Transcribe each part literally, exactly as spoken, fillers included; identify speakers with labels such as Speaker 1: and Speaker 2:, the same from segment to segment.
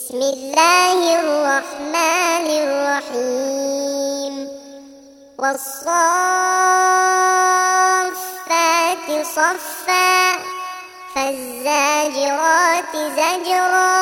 Speaker 1: بسم الله الرحمن الرحيم والصافات صفا فالزاجرات زجرا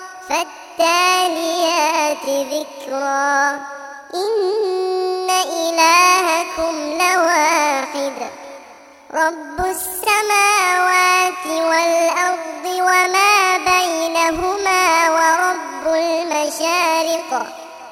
Speaker 1: فالتاليات ذكرا إن إلهكم لواحد رب السماوات والأرض وما بينهما ورب المشارق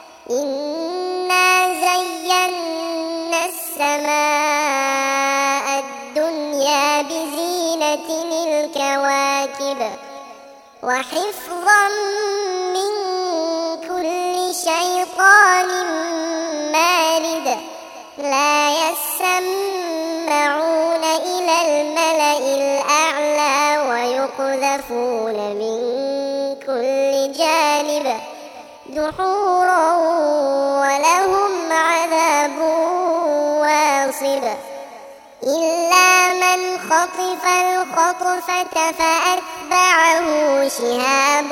Speaker 1: إنا زينا السماء الدنيا بزينة الكواكب وحفظا من كل شيطان مارد لا يسمعون إلى الملأ الأعلى ويقذفون من كل جانب دحورا ولهم عذاب واصب إلا من خطف الخطفة فأتبعه شهاب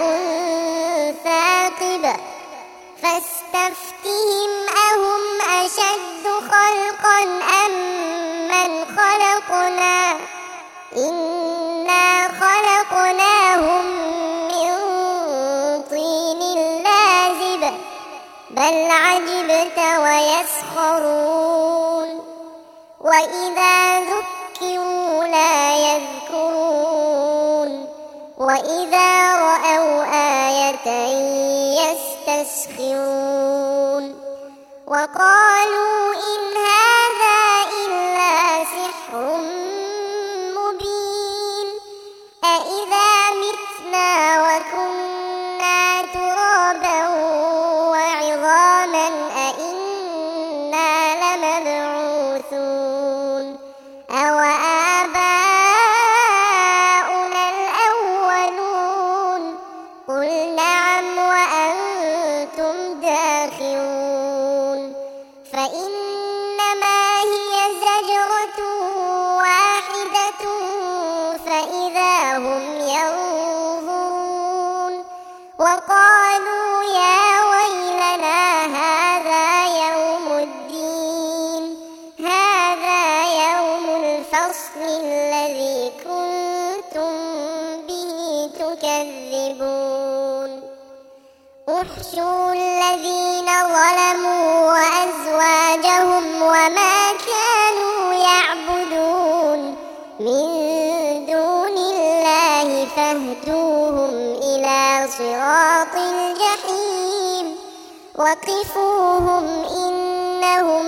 Speaker 1: ثاقب فاستفتهم أهم أشد خلقا أم من خلقنا إنا خلقناهم من طين لازب بل عجبت ويسخرون وإذا ذكروا لا يذكرون وإذا رأوا آية يستسخرون وقالوا إن هذا إلا سحر مبين أإذا متنا وكنا ترابا وعظاما أإنا لمبعوثون أو آباؤنا الأولون قل نعم وأنتم داخرون فإنما هي زجرة واحدة فإذا هم ينظرون وقالوا يا ويلنا هذا يوم الدين هذا يوم الفصل الذي كنتم به تكذبون احشروا الذين ظلموا وأزواجهم وما كانوا يعبدون من دون الله فاهدوهم إلى صراط الجحيم وقفوهم إنهم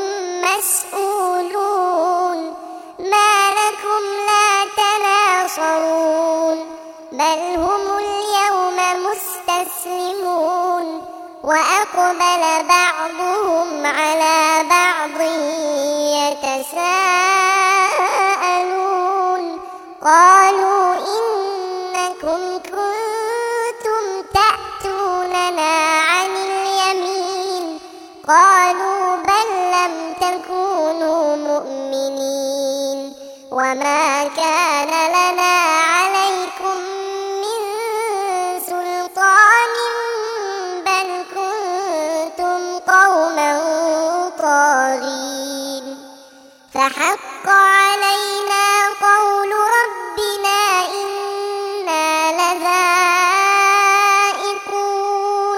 Speaker 1: مسؤولون ما لكم لا تناصرون بل هم اليوم مستسلمون وأقبل بعضهم على بعض يتساءلون قالوا إنكم كنتم تأتوننا عن اليمين قالوا بل لم تكونوا مؤمنين وما كان لنا عليكم من سلطان بل كنتم قوما طاغين فحق علينا قول ربنا إنا لذائقون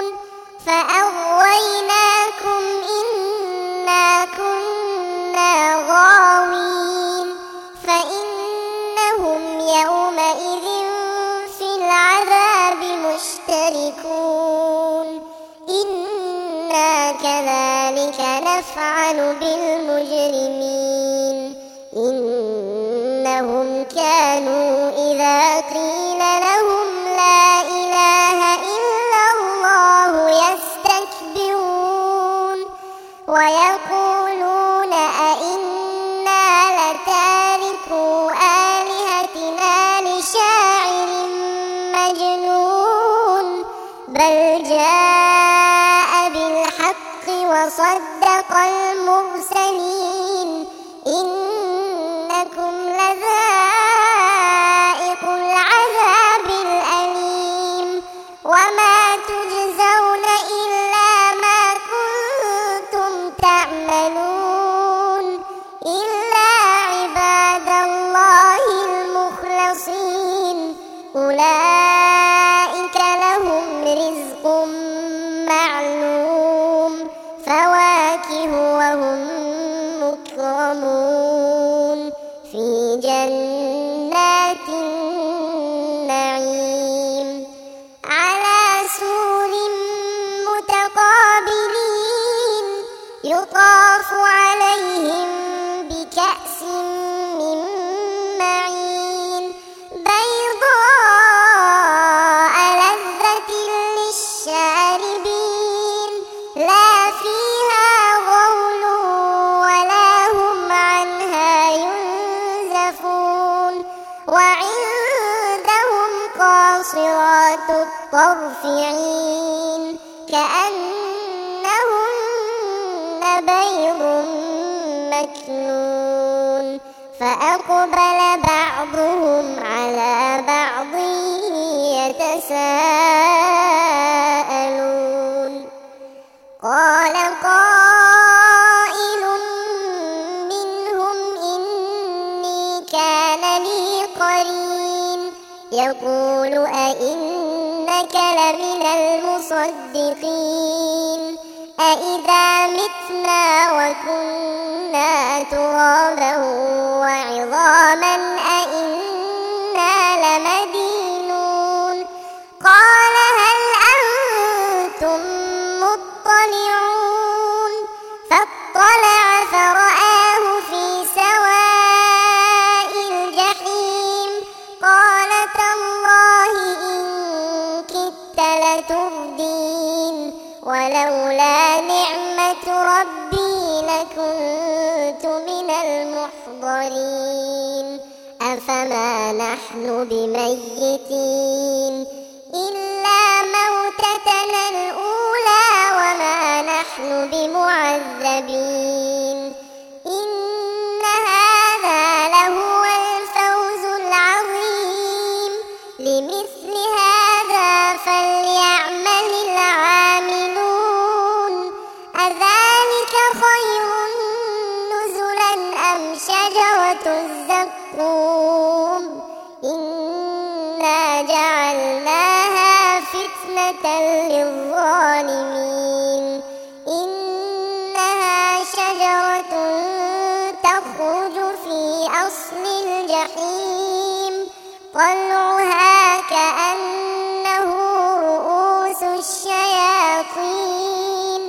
Speaker 1: فأغويناكم إنا كنا غاوين فإنهم يومئذ في العذاب مشتركون إنا كذلك نفعل بالمجرمين إنهم كانوا إذا قيل لهم لا إله إلا الله يستكبرون ويقولون أئنا لتاركو آلهتنا لشاعر مجنون بل جاء بالحق وصدق المرسلين إنكم لذائق العذاب الأليم وما يطاف عليهم بكأس من معين بيضاء لذة للشاربين لا فيها غول ولا هم عنها ينزفون وعندهم قاصرات الطرف عين كأنهن بيض مكنون فأقبل بعضهم على بعض يتساءلون قال قائل منهم إني كان لي قرين يقول أئنك لمن المصدقين أإذا متنا وكنا ترابا وعظاما أإنا لمدينون قال هل أنتم مطلعون فاطلع فرآه في سواء الجحيم قال تالله إن كدت لتردين ولولا نعمة ربي لكنت من المحضرين أفما نحن بميتين إلا موتتنا الأولى وما نحن بمعذبين إن هذا لهو الفوز العظيم لمثل هذا فليعمل العاملون أذلك خير نزلا أم شجرة الزقوم إنا جعلناها فتنة للظالمين إنها شجرة تخرج في أصل الجحيم طلعها كأنه رؤوس الشياطين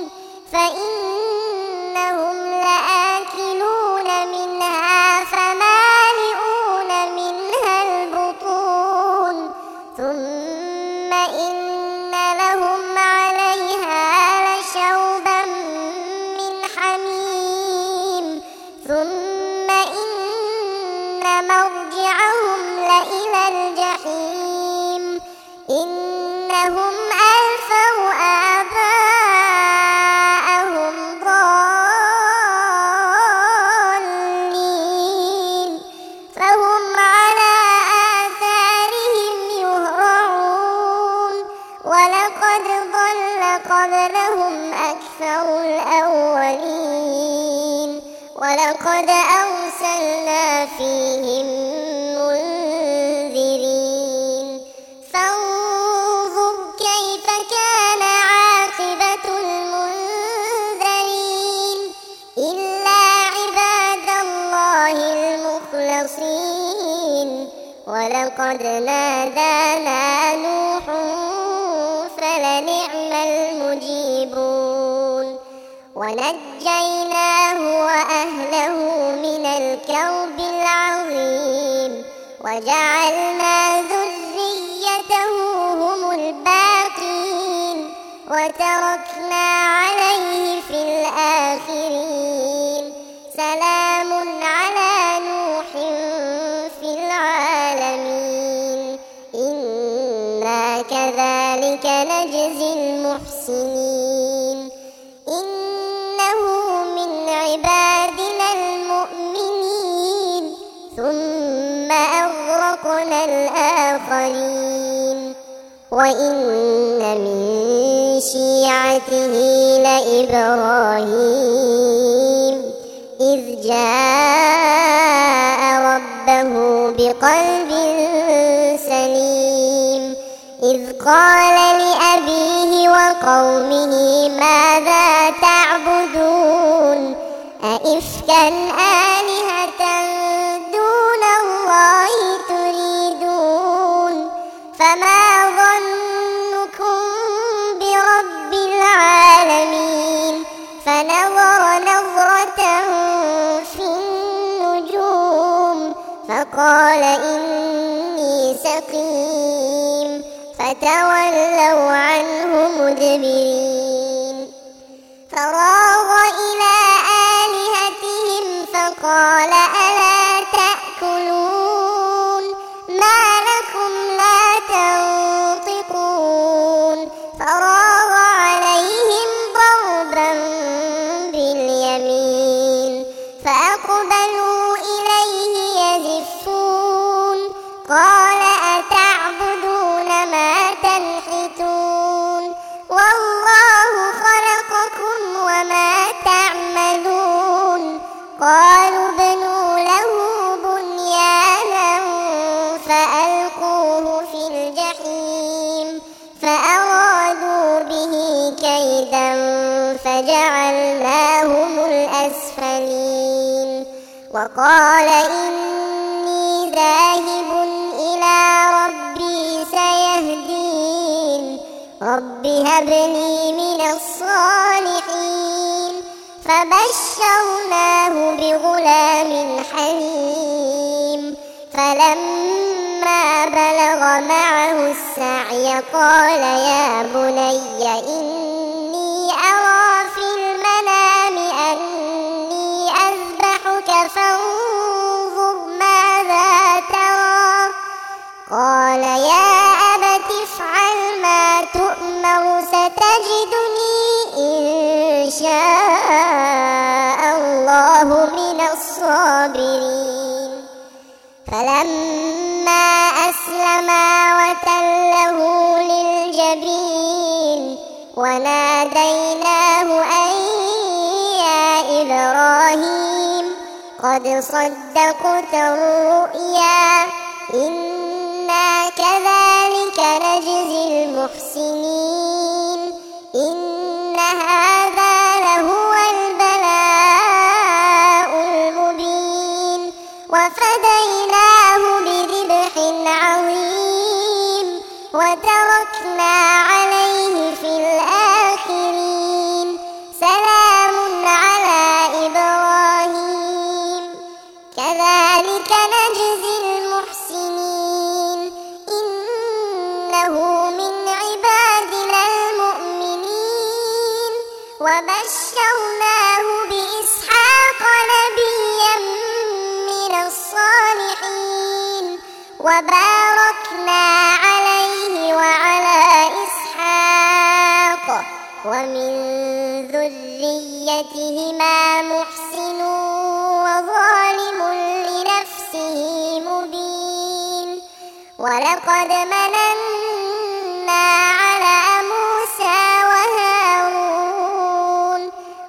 Speaker 1: فإنهم لآكلون منها فمالئون منها البطون ثم إن لهم عليها لشوبا من حميم ثم إن مرجعهم لإلى الجحيم إنهم ألفوا آباءهم ضالين فهم على آثارهم يهرعون ولقد ضل قبلهم أكثر الأولين ولقد أرسلنا فيهم منذرين فانظر كيف كان عاقبة المنذرين إلا عباد الله المخلصين ولقد نادانا نوح فلنعم المجيبون ونجيناه وأهله من الكرب العظيم وجعلنا ذريته هم الباقين وتركنا عليه في الآخرين سلام على نوح في العالمين إنا كذلك نجزي المحسنين إنه من عبادنا المؤمنين ثم أغرقنا الآخرين وإن من شيعته لإبراهيم إذ جاء ربه بقلب سليم إذ قال لأبيه وقومه ماذا تعبدون أئفكا آلهة دون الله تريدون فما ظنكم برب العالمين فنظر قال إني سقيم فتولوا عنه مدبرين فراغ إلى آلهتهم فقال ألا تأكلون ما لكم لا تنطقون فراغ عليهم ضربا باليمين فأقبلوا إليه يزفون قال أتعبدون ما تنحتون والله خلقكم وما تعملون قالوا ابنوا له بنيانا فألقوه في الجحيم فأرادوا به كيدا فجعلناهم الأسفلين وقال إني ذاهب إلى ربي سيهدين رب هب لي من الصالحين فبشرناه بغلام حليم فلما بلغ معه السعي قال يا بني إني أرى في المنام أني أذبحك فانظر ماذا ترى قال يا أبت افعل ما تؤمر ستجدني إن شاء الله من الصابرين فلما أسلما وتله للجبين وناديناه أن يا إبراهيم قد صدقت الرؤيا إنا كذلك نجزي المحسنين إن هذا لهو البلاء المبين وفديناه بذبح عظيم وتركنا عليه في الآخرين سلام على إبراهيم كذلك نجزي المحسنين إنه من عبادنا المؤمنين وبشرناه بإسحاق نبيا من الصالحين وباركنا عليه وعلى إسحاق ومن ذريتهما محسن وظالم لنفسه مبين ولقد مننا على موسى وهارون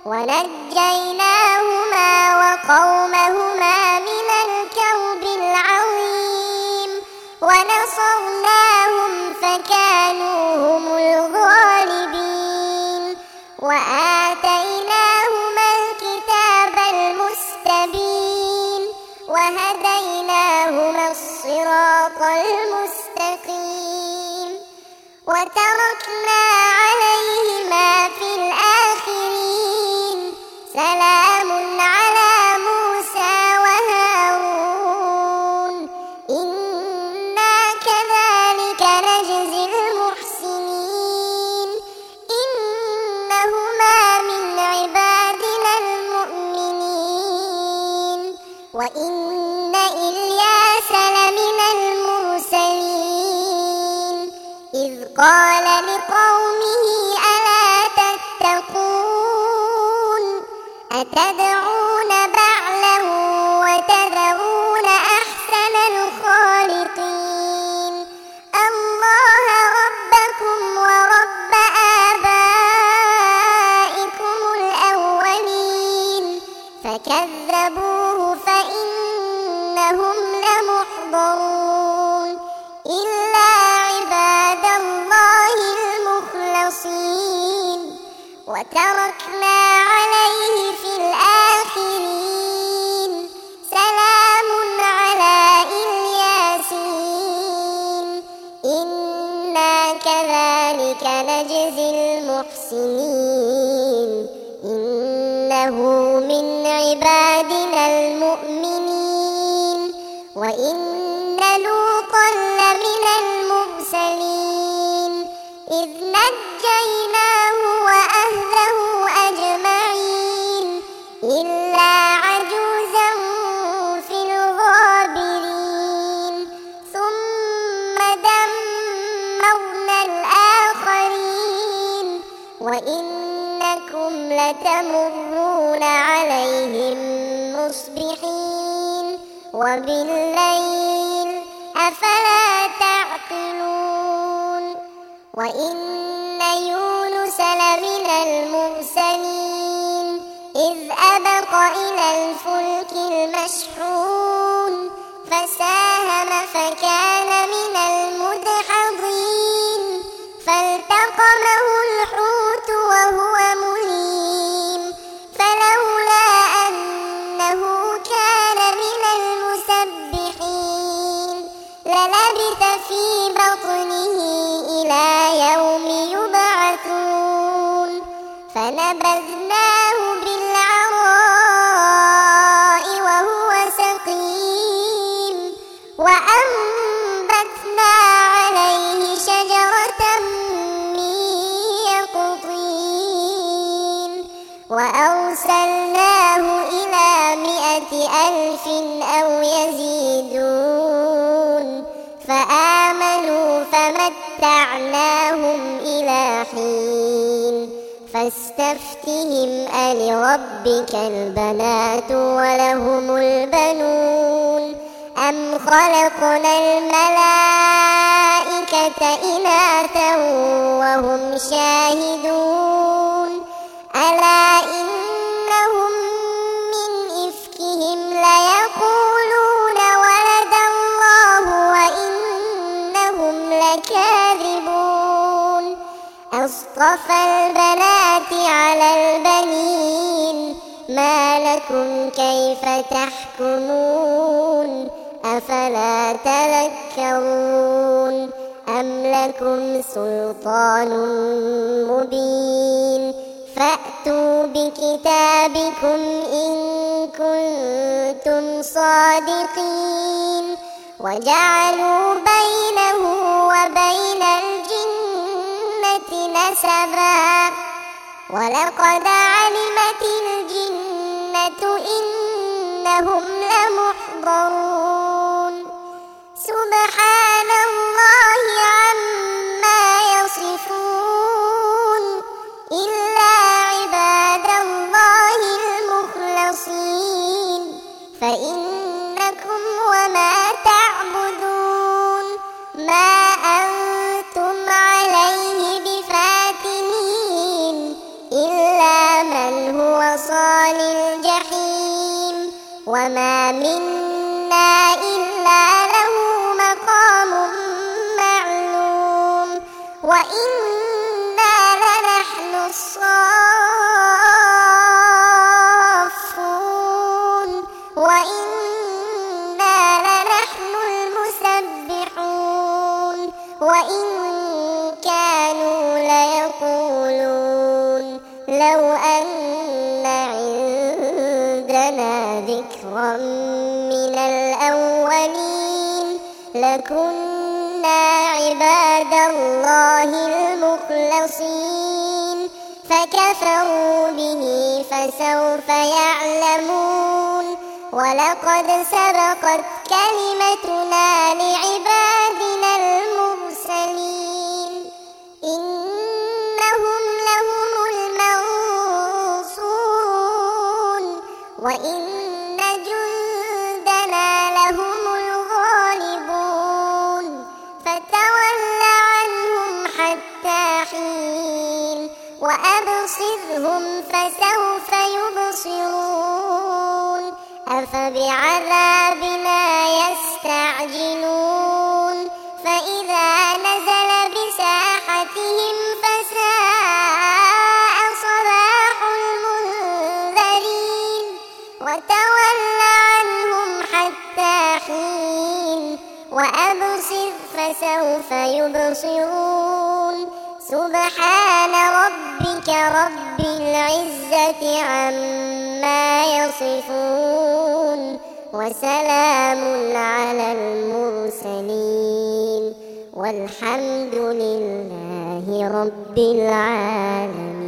Speaker 1: ونجيناهما وقومهما من الكرب العظيم ونصرناهم فكانوا هم الغالبين وآتيناهما الكتاب المستبين وهديناهما الصراط المستقيم وتركنا عليهما في الآخرين سلام على موسى وهارون إنا كذلك نجزي المحسنين إنهما من عبادنا المؤمنين وإن إلياس لمن المرسلين إذ قال لقومه ألا تتقون أتدعون بعلا وتذرون أحسن الخالقين الله ربكم ورب آبائكم الأولين فكذبوه فإنهم لمحضرون إلا عباد الله المخلصين وتركنا عليه في الآخرين سلام على الياسين إنا كذلك نجزي المحسنين إنه من عبادنا المؤمنين وإن فنجيناه وأهله أجمعين إلا عجوزا في الغابرين ثم دمرنا الآخرين وإنكم لتمرون عليهم مصبحين وبالليل أفلا تعقلون وإن يونس لمن المرسلين إذ أبق إلى الفلك المشحون فساهم فكان من المدحضين فالتقمه الحوت وهو مليم فلولا أنه كان من المسبحين للبث في بطنه إلى يوم يبعثون فنبذناه بالعراء وهو سقيم وأنبتنا عليه شجرة من يقطين وأرسلناه إلى مائة ألف أو يزيدون فآمنوا فمتعناهم إلى حين فاستفتهم ألربك البنات ولهم البنون أم خلقنا الملائكة إناثا وهم شاهدون ألا إنهم من إفكهم ليقولون ولد الله وإنهم لكاذبون أصطفى البنات على البنين ما لكم كيف تحكمون أفلا تذكرون أم لكم سلطان مبين فأتوا بكتابكم إن كنتم صادقين وجعلوا بينه وبين الجنة نسبا ولقد علمت الجنة إنهم لمحضرون سبحان الله عما يصفون إلا عباد الله المخلصين فإنكم وما تعبدون ما أنتم عليه بفاتنين إلا من هو صال الجحيم وما منا إلا له مقام معلوم وإنا لنحن الصافون وإنا لنحن المسبحون وإن كانوا ليقولون لو أن عندنا ذكرا من الأولين لكنا عباد الله المخلصين فكفروا به فسوف يعلمون ولقد سبقت كلمتنا لعبادنا المرسلين إنهم لهم المنصورون وإن جندنا لهم الغالبون فتول عنهم حتى حين وأبصرهم فسوف يبصرون أفبعذابنا يستعجلون فإذا نزل بساحتهم فساء صباح المنذرين وتول عنهم حتى حين وأبصر فسوف يبصرون سبحان ربك رب العزة عما يصفون وسلام على المرسلين والحمد لله رب العالمين.